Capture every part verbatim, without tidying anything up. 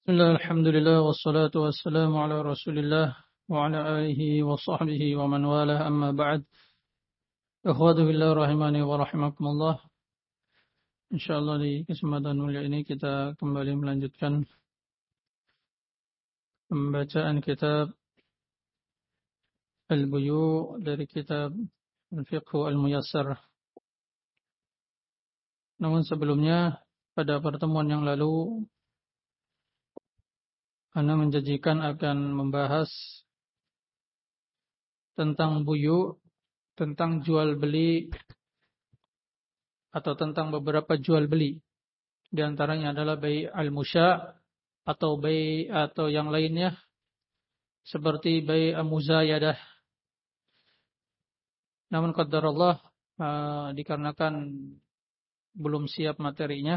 Bismillah, alhamdulillah, wassalatu wassalamu ala rasulillah wa ala alihi wa sahbihi wa man walah, amma ba'd. Ikhwatu billah rahimani wa rahimakumullah. InsyaAllah di kesempatan mulia ini kita kembali melanjutkan pembacaan kitab Al-Buyu' dari kitab Al-Fiqhu Al-Muyassar. Namun sebelumnya, pada pertemuan yang lalu Ana menjanjikan akan membahas tentang buyu, tentang jual beli atau tentang beberapa jual beli. Di antaranya adalah bai' al-musya' atau bai' atau yang lainnya seperti bai' al-muzayadah. Namun qadarullah uh, dikarenakan belum siap materinya,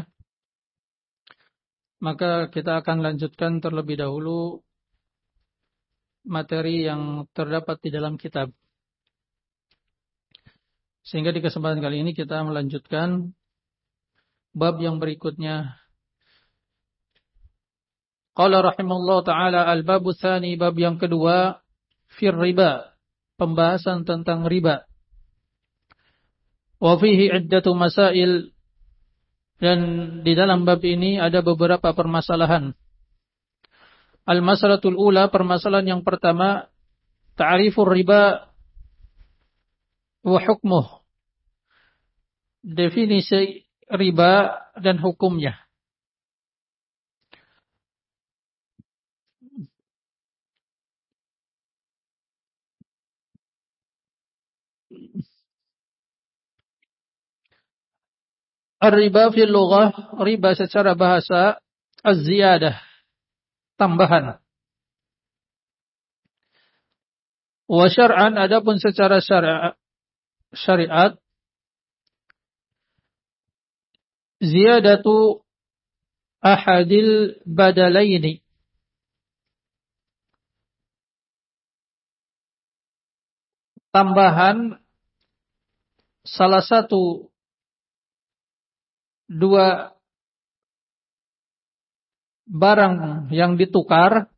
maka kita akan lanjutkan terlebih dahulu materi yang terdapat di dalam kitab. Sehingga di kesempatan kali ini kita melanjutkan bab yang berikutnya. Qala rahimallahu ta'ala al-babu tsani, bab yang kedua, fir riba, pembahasan tentang riba. Wa fihi iddatu masail, dan di dalam bab ini ada beberapa permasalahan. Al-masalatul ula, permasalahan yang pertama, ta'rifur riba wa hukmuh, definisi riba dan hukumnya. Ar-riba fil lughah, riba secara bahasa, az-ziyadah, tambahan. Wa syar'an, adapun secara syariat, syariat ziyadatu ahadil badalaini, tambahan salah satu dua barang yang ditukar,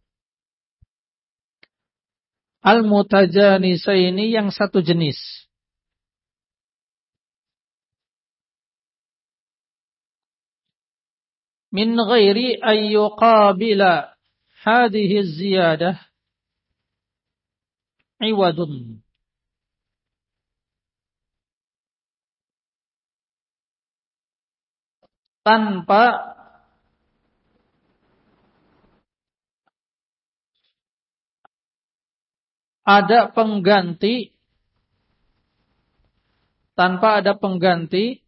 al-mutajanisaini, yang satu jenis. Min ghairi ayyuqabila hadhihi ziyadah iwadun, tanpa ada pengganti, tanpa ada pengganti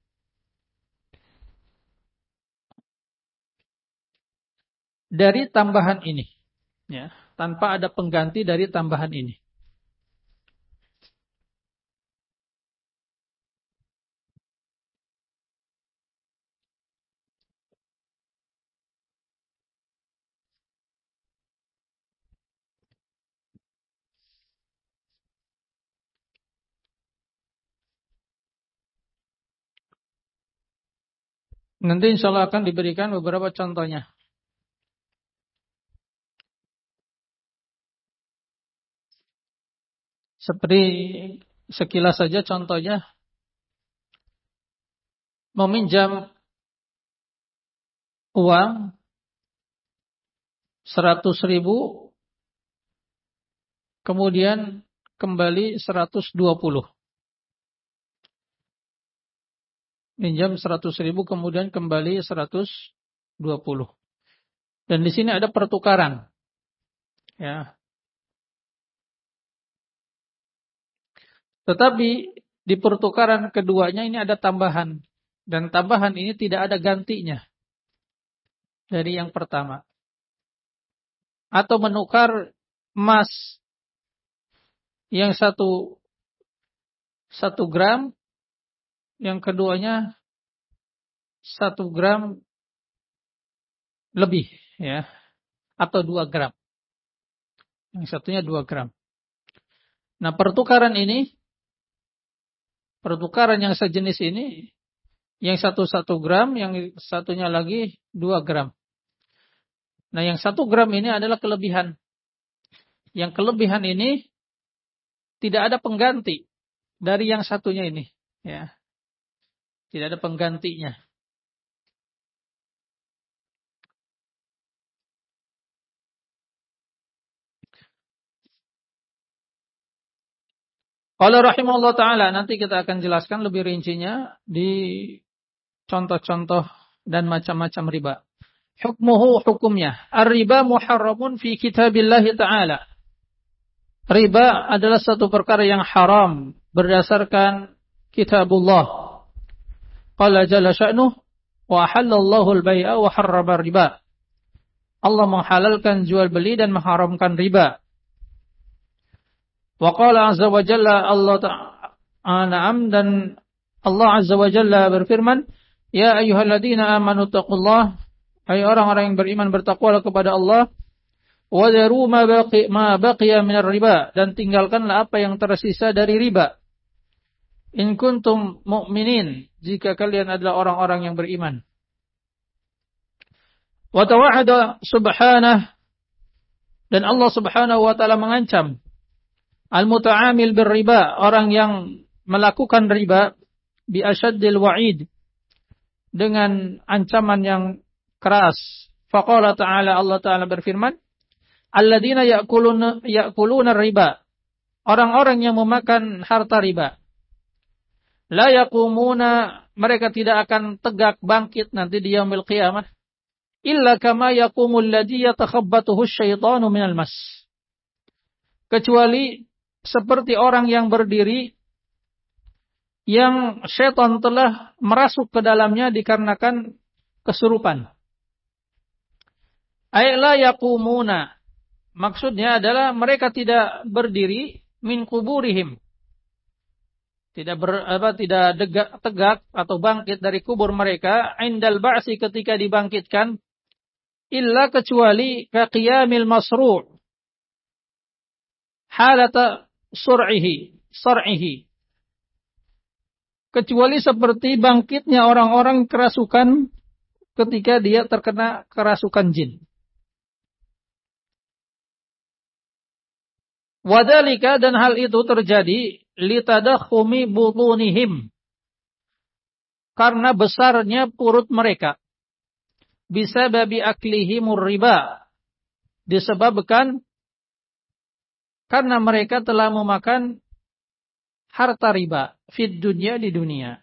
dari tambahan ini, ya, tanpa ada pengganti dari tambahan ini. Nanti insya Allah akan diberikan beberapa contohnya. Seperti sekilas saja contohnya, meminjam uang seratus ribu, kemudian kembali seratus dua puluh. Minjam seratus ribu, kemudian kembali seratus dua puluh. Dan di sini ada pertukaran. Ya. Tetapi di pertukaran keduanya ini ada tambahan. Dan tambahan ini tidak ada gantinya dari yang pertama. Atau menukar emas yang satu, satu gram, yang keduanya satu gram lebih, ya, atau dua gram. Yang satunya dua gram. Nah, pertukaran ini, pertukaran yang sejenis ini, yang satu satu gram, yang satunya lagi dua gram. Nah, yang satu gram ini adalah kelebihan. Yang kelebihan ini tidak ada pengganti dari yang satunya ini. Ya. Tidak ada penggantinya. Qala rahimahullah ta'ala, nanti kita akan jelaskan lebih rincinya di contoh-contoh dan macam-macam riba. Hukmuhu hukumnya. Ar-riba muharramun fi kitabillahi ta'ala. Riba adalah satu perkara yang haram berdasarkan kitabullah. Qala jalla sya'nuh wa ahallallahu al-bai'a wa harrama riba. Allah menghalalkan jual beli dan mengharamkan riba. Wa qala azza wa jalla Allah ta'ala dan Allah azza wa jalla berfirman, ya ayyuhalladzina amanu taqullah, hai orang-orang yang beriman bertakwalah kepada Allah, wa daru ma baqi ma baqiya minar riba, dan tinggalkanlah apa yang tersisa dari riba. In kuntum mu'minin, jika kalian adalah orang-orang yang beriman. Wa tawa'ada subhanahu, dan Allah subhanahu wa ta'ala mengancam al-muta'amil bir-riba, orang yang melakukan riba, bi asyaddil wa'id, dengan ancaman yang keras. Faqala ta'ala, Allah ta'ala berfirman, alladzina ya'kuluna ya'kuluna riba, orang-orang yang memakan harta riba. La yaqumuna, mereka tidak akan tegak bangkit nanti di yaumil qiyamah, illa kama yaqumul ladzi yatakhabbathu asyaitanu minal mas, kecuali seperti orang yang berdiri yang syaitan telah merasuk ke dalamnya dikarenakan kesurupan. Ay la yaqumuna, maksudnya adalah mereka tidak berdiri min kuburihim, tidak ber, apa, tidak degak, tegak atau bangkit dari kubur mereka, indal ba'si, ketika dibangkitkan, illa kecuali kaqiyamil masru' halata sur'ihi sar'ihi, kecuali seperti bangkitnya orang-orang kerasukan ketika dia terkena kerasukan jin. Wadhalika, dan hal itu terjadi litadakhumi butunihim, karena besarnya perut mereka, bisa babi aklihimur riba, disebabkan karena mereka telah memakan harta riba fid dunya, di dunia.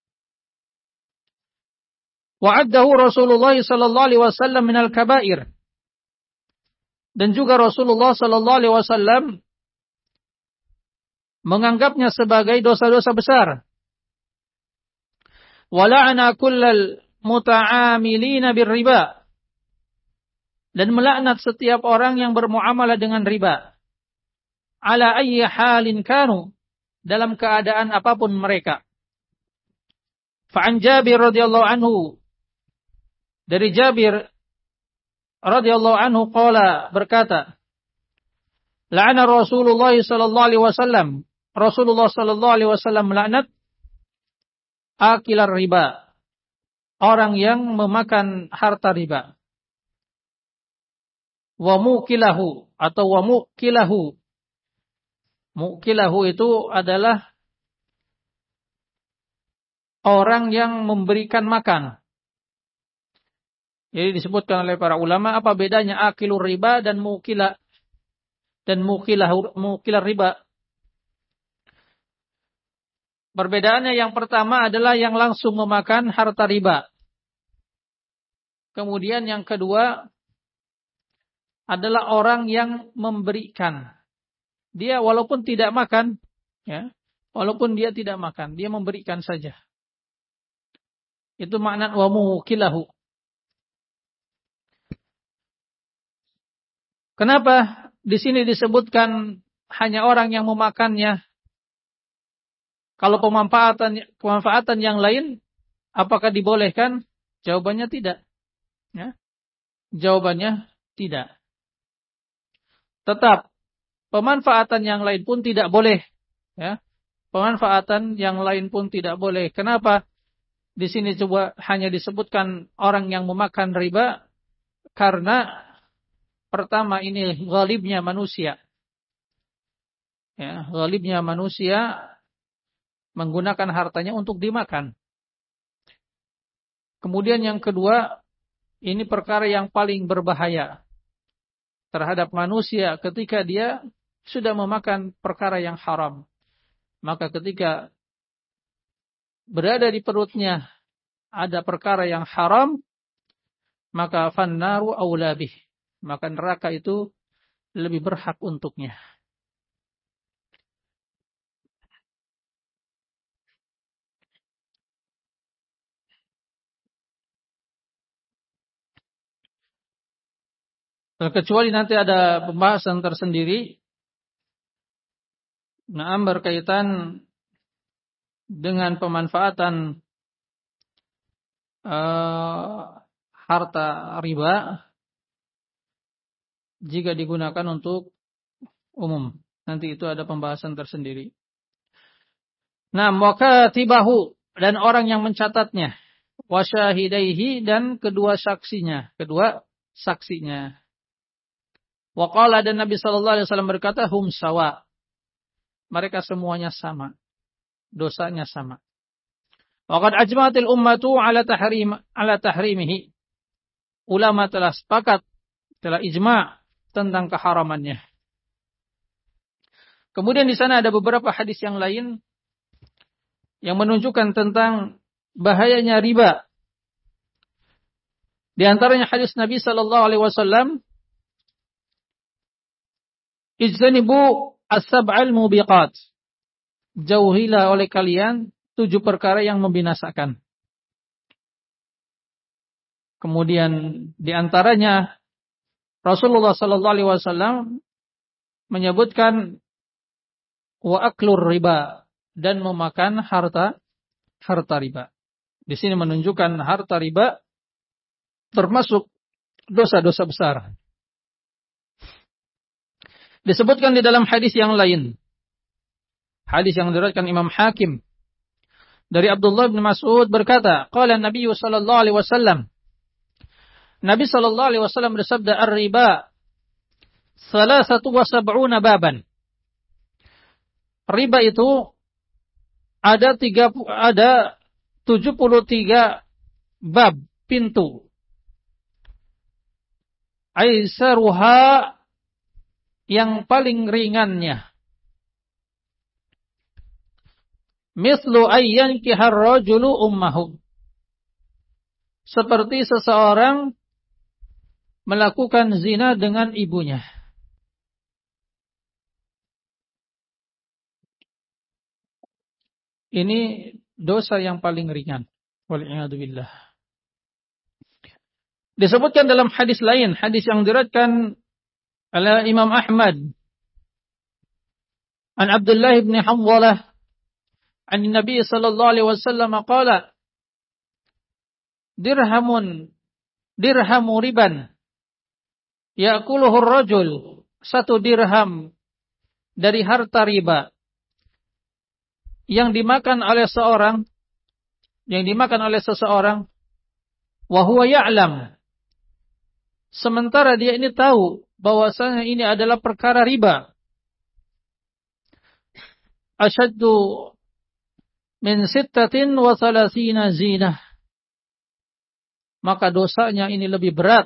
Wa'addahu Rasulullah sallallahu alaihi wasallam minal kabair, dan juga Rasulullah sallallahu alaihi wasallam menganggapnya sebagai dosa-dosa besar. Wala'ana kullal muta'amilina birriba, dan melaknat setiap orang yang bermuamalah dengan riba. Ala ayyi halin kanu, dalam keadaan apapun mereka. Fa'an Jabir radhiyallahu anhu, dari Jabir radhiyallahu anhu qala, berkata, la'ana Rasulullah sallallahu alaihi wasallam, Rasulullah sallallahu alaihi wasallam melaknat akilar riba, orang yang memakan harta riba. Wa mukilahu, atau wa mukilahu. Mukilahu itu adalah orang yang memberikan makan. Jadi disebutkan oleh para ulama, apa bedanya akilur riba dan mukila dan mukilah mukilah riba? Perbedaannya yang pertama adalah yang langsung memakan harta riba. Kemudian yang kedua adalah orang yang memberikan. Dia walaupun tidak makan, ya, walaupun dia tidak makan, dia memberikan saja. Itu makna wa mukilahu. Kenapa di sini disebutkan hanya orang yang memakannya? Kalau pemanfaatan pemanfaatan yang lain, apakah dibolehkan? Jawabannya tidak. Ya. Jawabannya tidak. Tetap pemanfaatan yang lain pun tidak boleh. Ya. Pemanfaatan yang lain pun tidak boleh. Kenapa? Di sini coba hanya disebutkan orang yang memakan riba, karena pertama ini ghalibnya manusia. Ya, ghalibnya manusia menggunakan hartanya untuk dimakan. Kemudian yang kedua, ini perkara yang paling berbahaya terhadap manusia ketika dia sudah memakan perkara yang haram. Maka ketika berada di perutnya ada perkara yang haram, maka fannaru aula bih. Maka neraka itu lebih berhak untuknya. Kecuali nanti ada pembahasan tersendiri, nah berkaitan dengan pemanfaatan uh, harta riba jika digunakan untuk umum. Nanti itu ada pembahasan tersendiri. Nah, wakatibahu, dan orang yang mencatatnya, wasyahidaihi, dan kedua saksinya, kedua saksinya. Waqala, dan Nabi sallallahu alaihi wasallam berkata, hum sawa. Mereka semuanya sama. Dosanya sama. Waqad ajma'atil ummatu ala tahrim ala tahrimihi. Ulama telah sepakat, telah ijma' tentang keharamannya. Kemudian di sana ada beberapa hadis yang lain yang menunjukkan tentang bahayanya riba. Di antaranya hadis Nabi sallallahu alaihi wasallam, ijtanibu as-sab'al mubiqat. Jauhilah oleh kalian tujuh perkara yang membinasakan. Kemudian di antaranya Rasulullah sallallahu alaihi wasallam menyebutkan wa aklur riba, dan memakan harta harta riba. Di sini menunjukkan harta riba termasuk dosa-dosa besar. Disebutkan di dalam hadis yang lain. Hadis yang diriwayatkan Imam Hakim dari Abdullah bin Mas'ud berkata, qala Nabi sallallahu alaihi wasallam, Nabi sallallahu alaihi wasallam bersabda, ar-riba salasatu wa sab'una baban. Riba itu ada tiga ada tujuh puluh tiga bab, pintu. Aisaruha, yang paling ringannya. Mislu ayyan kihar rajulu ummahu. Seperti seseorang melakukan zina dengan ibunya. Ini dosa yang paling ringan. Wal'iyadzubillah. Disebutkan dalam hadis lain, hadis yang diriwayatkan oleh Imam Ahmad, an Abdullah bin Hanzalah, an Nabi sallallahu alaihi wasallam qala, dirhamun dirhamu riban ya'kuluhu ar-rajul, satu dirham dari harta riba yang dimakan oleh seorang, yang dimakan oleh seseorang, wa huwa ya'lam, sementara dia ini tahu bahwasanya ini adalah perkara riba. Asyaddu min sittatin wa thalathina zinah, maka dosanya ini lebih berat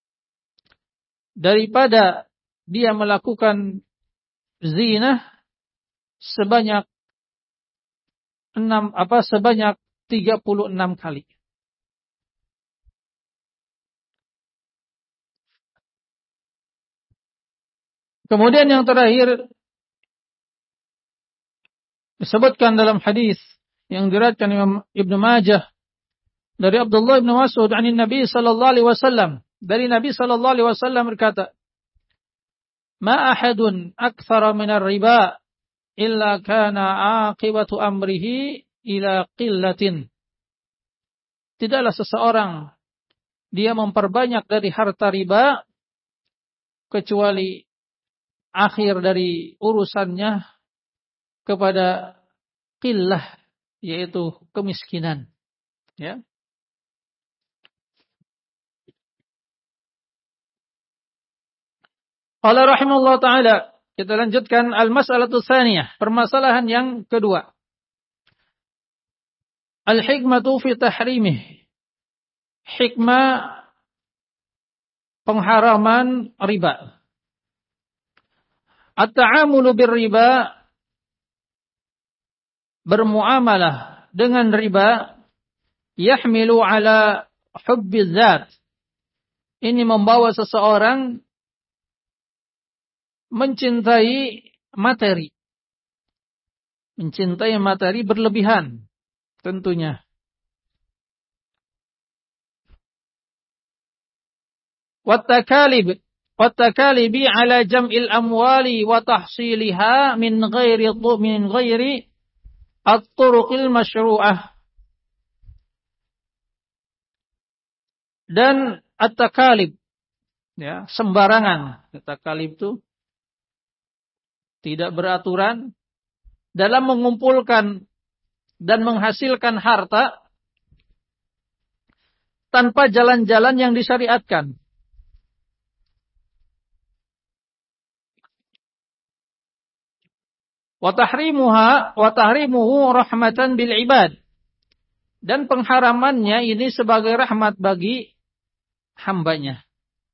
daripada dia melakukan zina sebanyak enam apa sebanyak tiga puluh enam kali. Kemudian yang terakhir disebutkan dalam hadis yang diriwayatkan Imam Ibnu Majah dari Abdullah bin Mas'ud dari Nabi sallallahu alaihi wasallam, dari Nabi sallallahu alaihi wasallam berkata, "Ma ahadun aktsara min ar-riba illa kana aqibatu amrihi ila qillatin." Tidaklah seseorang dia memperbanyak dari harta riba kecuali akhir dari urusannya kepada qillah, yaitu kemiskinan. Ya. Qala rahimahullah ta'ala. Kita lanjutkan al-mas'alatu tsaniyah, permasalahan yang kedua. Al-hikmatu fi tahrimih. Hikmah pengharaman riba. At-ta'amulu bir-riba, bermuamalah dengan riba, yahmilu ala hubbi dzat. Ini membawa seseorang mencintai materi. Mencintai materi berlebihan tentunya. Wattakalib wattakalibi ala jam'il amwali wa tahsiliha min ghairi min ghairi at-turuqil masyru'ah. Dan at-takalib, ya, sembarangan. At-takalib itu tidak beraturan dalam mengumpulkan dan menghasilkan harta tanpa jalan-jalan yang disyariatkan. Wa tahrimuha wa tahrimuhu rahmatan bil ibad. Dan pengharamannya ini sebagai rahmat bagi hambanya.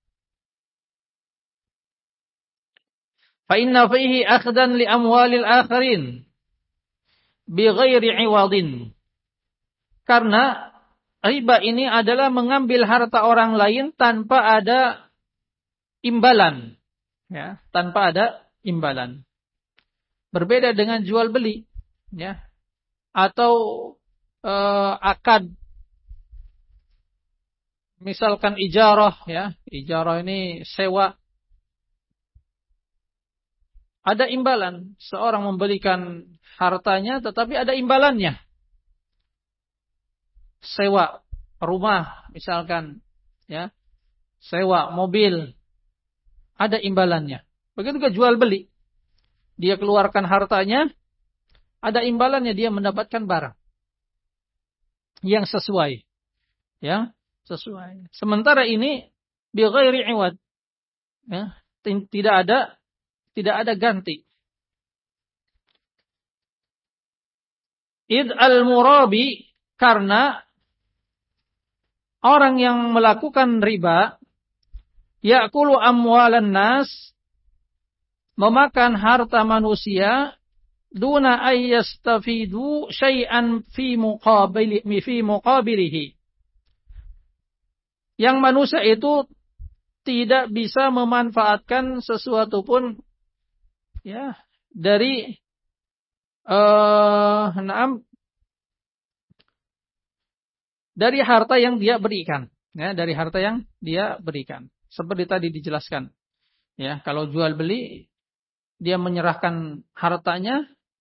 Fa inna fihi akhdan li amwalil akharin bi ghairi iwadin. Karena riba ini adalah mengambil harta orang lain tanpa ada imbalan, ya, tanpa ada imbalan. Berbeda dengan jual beli, ya, atau uh, akad. Misalkan ijarah, ya, ijarah ini sewa. Ada imbalan, seorang memberikan hartanya tetapi ada imbalannya. Sewa rumah misalkan, ya, sewa mobil, ada imbalannya. Begitu juga jual beli. Dia keluarkan hartanya, ada imbalannya, dia mendapatkan barang yang sesuai, ya, sesuai. Sementara ini bi ghairi iwad, ya, tidak ada tidak ada ganti. Id al-murabi, karena orang yang melakukan riba ya'kulu amwalan nas, memakan harta manusia, duna ay yastafidu syai'an fi muqabili fi muqabilihi. Yang manusia itu tidak bisa memanfaatkan sesuatu pun, ya, dari uh, naam dari harta yang dia berikan, ya, dari harta yang dia berikan. Seperti tadi dijelaskan, ya, kalau jual beli dia menyerahkan hartanya,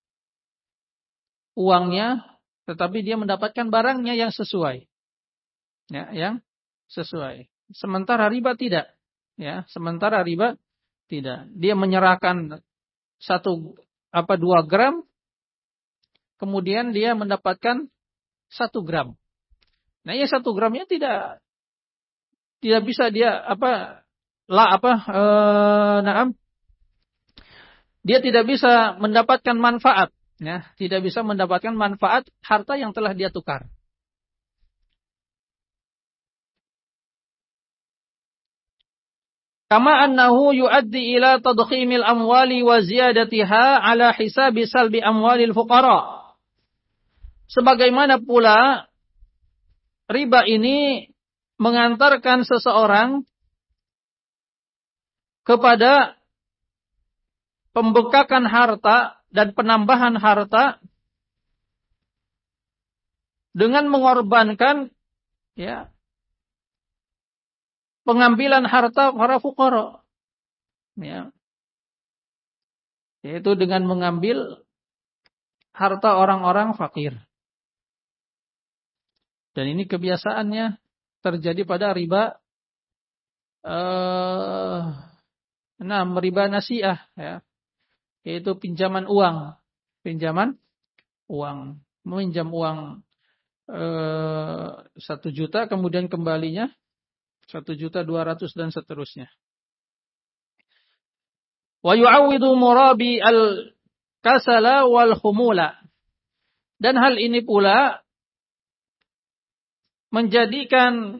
uangnya, tetapi dia mendapatkan barangnya yang sesuai, ya, yang sesuai. Sementara riba tidak, ya, sementara riba tidak. Dia menyerahkan satu apa dua gram, kemudian dia mendapatkan satu gram. Nah, ya satu gramnya tidak tidak bisa dia apa lah apa ee, naam dia tidak bisa mendapatkan manfaat, ya, tidak bisa mendapatkan manfaat harta yang telah dia tukar. Kama annahu yuaddi ila tadkhimil amwali wa ziyadatiha ala hisabi salbi amwalil fuqara. Sebagaimana pula riba ini mengantarkan seseorang kepada pembekakan harta dan penambahan harta dengan mengorbankan, ya, pengambilan harta para fuqara, ya, yaitu dengan mengambil harta orang-orang fakir. Dan ini kebiasaannya terjadi pada riba, eh, nah, riba nasiah, ya, yaitu pinjaman uang, pinjaman uang, meminjam uang eh, satu juta, kemudian kembalinya satu juta dua ratus dan seterusnya. Wa yu'awwidu murabi al-kasala wal khumula. Dan hal ini pula menjadikan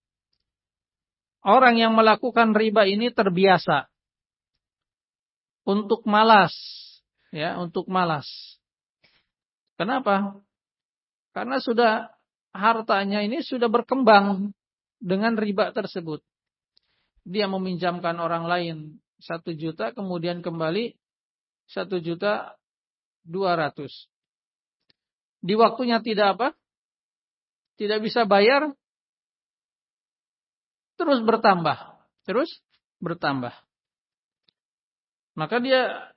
orang yang melakukan riba ini terbiasa untuk malas, ya, untuk malas. Kenapa? Karena sudah hartanya ini sudah berkembang dengan riba tersebut. Dia meminjamkan orang lain satu juta, kemudian kembali satu juta dua ratus. Di waktunya tidak apa? Tidak bisa bayar, terus bertambah, terus bertambah. Maka dia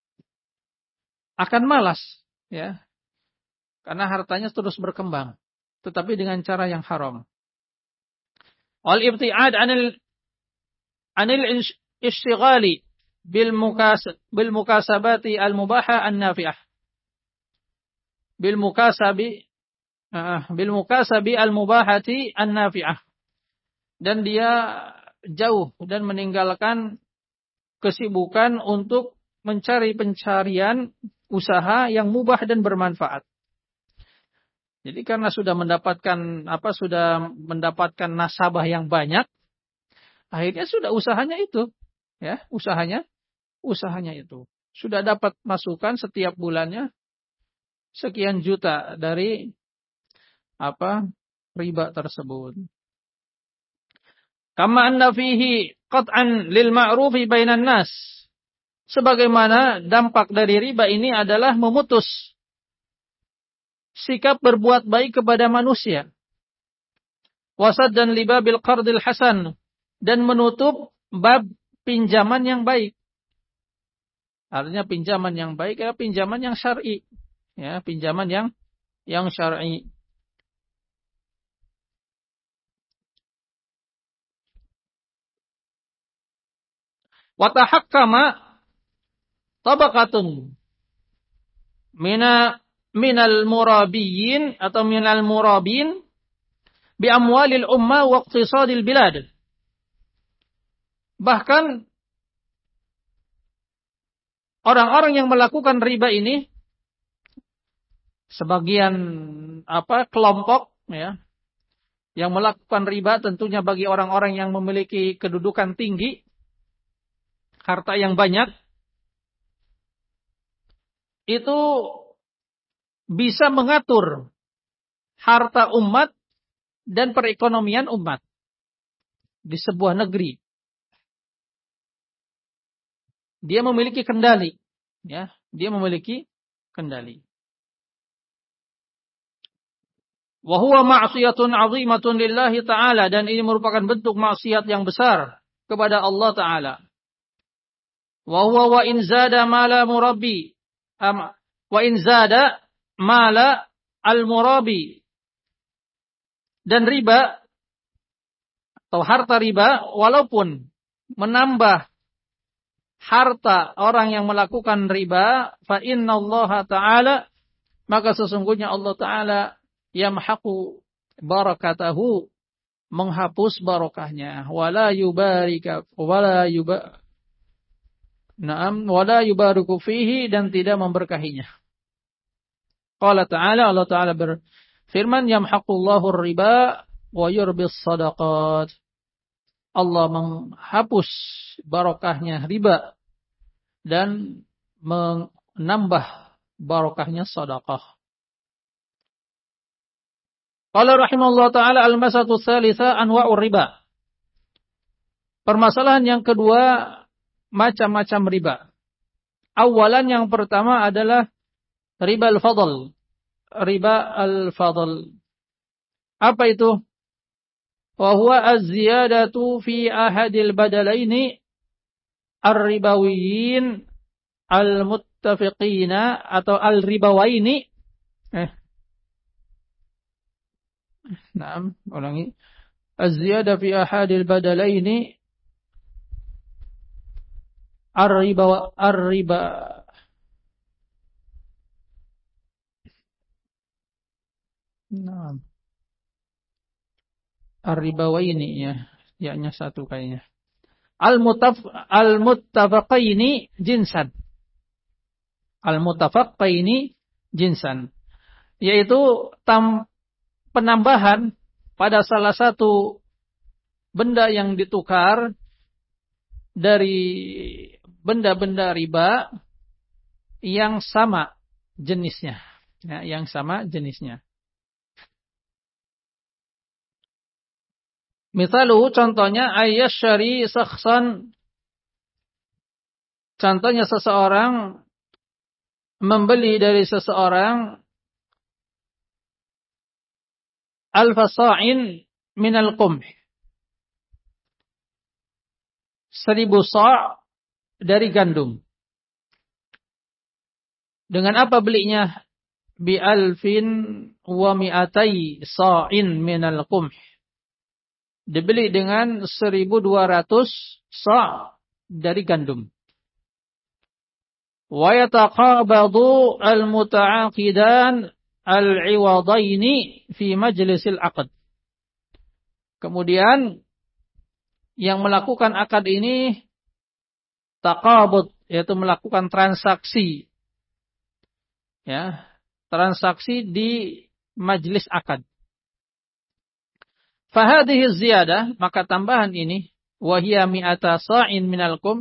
akan malas, ya, karena hartanya terus berkembang, tetapi dengan cara yang haram. Wal ibtiad anil anil istighali bil mukasab bil mukasabati al mubaha an nafi'ah. Bil mukasabi uh, bil mukasabi al mubahati an nafi'ah. Dan dia jauh dan meninggalkan kesibukan untuk mencari pencarian usaha yang mubah dan bermanfaat. Jadi karena sudah mendapatkan apa sudah mendapatkan nasabah yang banyak, akhirnya sudah usahanya itu, ya, usahanya usahanya itu. Sudah dapat masukan setiap bulannya sekian juta dari apa riba tersebut. Kama anna fihi qat'an lil ma'rufi bainan nas. Sebagaimana dampak dari riba ini adalah memutus sikap berbuat baik kepada manusia. Wasad dan libabil qardil hasan, dan menutup bab pinjaman yang baik. Artinya pinjaman yang baik adalah pinjaman yang syar'i, ya, pinjaman yang yang syar'i. Wa tahakkama tabaqatun mina minal murabiyyin atau minal murabin bi amwalil ummah wa iqtisadil bilad. Bahkan orang-orang yang melakukan riba ini sebagian apa kelompok, ya, yang melakukan riba tentunya bagi orang-orang yang memiliki kedudukan tinggi, harta yang banyak, itu bisa mengatur harta umat dan perekonomian umat di sebuah negeri. Dia memiliki kendali, ya, dia memiliki kendali. Wa huwa ma'siyatun 'azimatun lillahi ta'ala, dan ini merupakan bentuk maksiat yang besar kepada Allah Ta'ala. Wa huwa wa in zada mala murabbi am wa in zada mala al murabi, dan riba atau harta riba walaupun menambah harta orang yang melakukan riba, fa innallaha ta'ala, maka sesungguhnya Allah Ta'ala yamhaqu barakatahu, menghapus barokahnya, wala yubarika wala yuba Naam, wala yubariku fihi, dan tidak memberkahinya. Qala ta'ala, Allah Ta'ala berfirman, yamhaqullahu riba wa yurbis sadaqat. Allah menghapus barokahnya riba dan menambah barokahnya sedekah. Qala rahimahullah ta'ala al-mas'alatu tsalitsa anwa'ur riba. Permasalahan yang kedua, macam-macam riba. Awalan, yang pertama adalah riba al-fadl. Riba al-fadl. Apa itu? Wa huwa az-ziyadatu fi ahadil badalaini ar-ribawiyyin al-muttafiqina atau al-ribawaini. Eh. Naam, ulangi. Az-ziyada fi ahadil badalaini ar-riba ar-riba Naam. Ar-ribawaini, ya. Ya-nya satu kayaknya. al-mutaf al-muttafaqaini jinsan. Al-muttafaqaini jinsan, yaitu tam, penambahan pada salah satu benda yang ditukar dari benda-benda riba yang sama jenisnya, ya, yang sama jenisnya. Misalu, contohnya ayyasyari sakhsan, contohnya seseorang membeli dari seseorang alfa sa'in minal qumh, seribu sa' dari gandum. Dengan apa belinya? Bi alfin wa mi'atai sa'in minal qumh, dibeli dengan seribu dua ratus sa' dari gandum. Wa yataqabadu al-muta'aqidan al-iwadaini fi majlisil aqd. Kemudian yang melakukan akad ini taqabud, yaitu melakukan transaksi, ya, transaksi di majlis akad. Fahadhihi ziyadah, maka tambahan ini, wahia mi'ata sa'in minal qumh,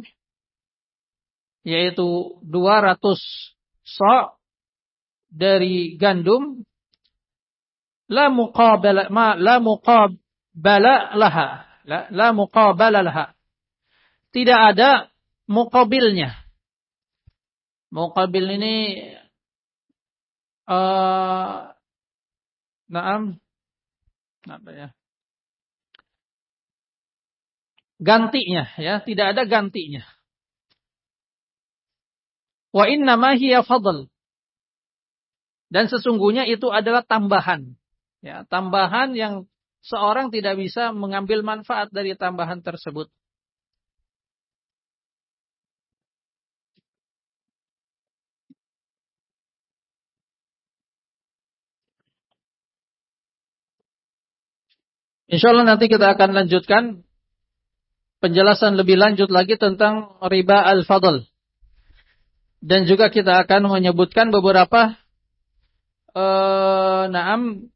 yaitu dua ratus sa' dari gandum, la muqabala ma la muqabala laha, la, la muqabala laha, tidak ada muqabilnya. Muqabil ini uh, naam apa ya? Gantinya, ya, tidak ada gantinya. Wa inna ma hiya fadl. Dan sesungguhnya itu adalah tambahan. Ya, tambahan yang seorang tidak bisa mengambil manfaat dari tambahan tersebut. Insyaallah nanti kita akan lanjutkan penjelasan lebih lanjut lagi tentang riba al-fadl. Dan juga kita akan menyebutkan beberapa uh, naam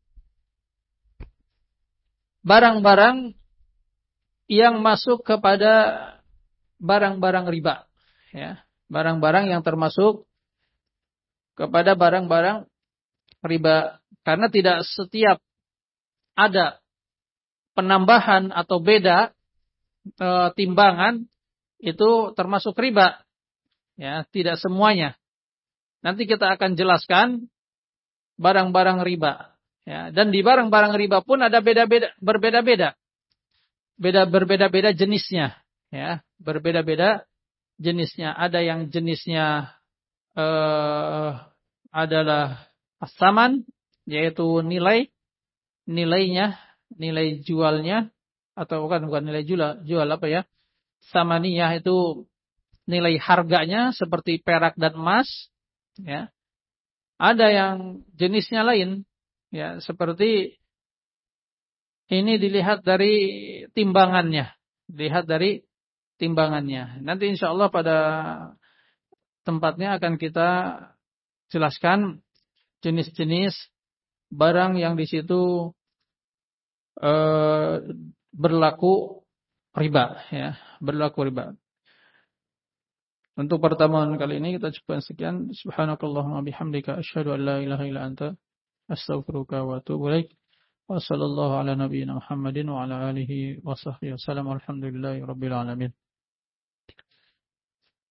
barang-barang yang masuk kepada barang-barang riba, ya, barang-barang yang termasuk kepada barang-barang riba, karena tidak setiap ada penambahan atau beda e, timbangan itu termasuk riba, ya, tidak semuanya. Nanti kita akan jelaskan barang-barang riba, ya, dan di barang-barang riba pun ada beda-beda, berbeda-beda, beda berbeda-beda jenisnya, ya, berbeda-beda jenisnya. Ada yang jenisnya eh, adalah as-saman, yaitu nilai nilainya, nilai jualnya, atau bukan bukan nilai jual, jual apa ya? Samaniyah itu nilai harganya seperti perak dan emas, ya. Ada yang jenisnya lain, ya, seperti ini dilihat dari timbangannya, dilihat dari timbangannya. Nanti insya Allah pada tempatnya akan kita jelaskan jenis-jenis barang yang di situ eh, berlaku riba, ya, berlaku riba. Untuk pertemuan kali ini kita cukupkan sekian. Subhanakallahumma bihamdika asyhadu an la ilaha illa anta astaghfiruka wa atubu ilaik. Wa sallallahu ala nabiyyina Muhammadin wa ala alihi wa sahbihi wasallam. Alhamdulillahi rabbil alamin.